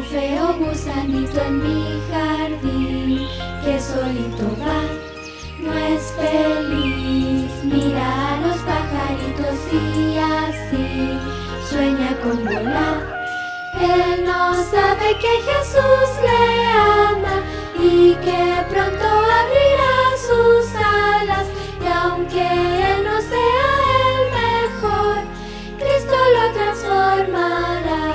feo gusanito en mi jardín, que solito va, no es feliz. Mira a los pajaritos y así sueña con volar. Él no sabe que Jesús le ama y que pronto abrirá sus alas. Y aunque él no sea el mejor, Cristo lo transformará.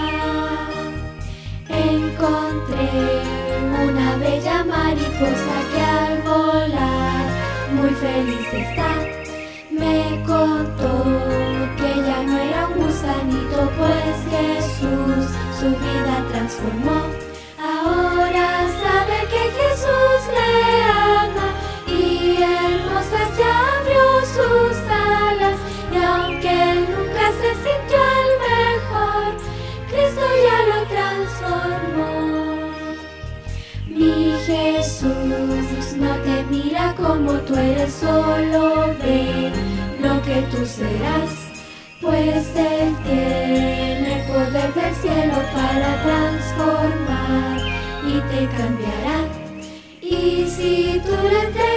Encontré una bella mariposa que al volar muy feliz está. Me contó que ya no era un gusanito, pues Jesús su vida transformó. Ahora sabe que Jesús le ama y hermosas ya abrió sus alas. Y aunque él nunca se sintió el mejor, Cristo ya lo transformó. Mi Jesús no te mira como tú eres, solo ve lo que tú serás, pues Él tiene poder del cielo para transformar y te cambiará. Y si tú le entregas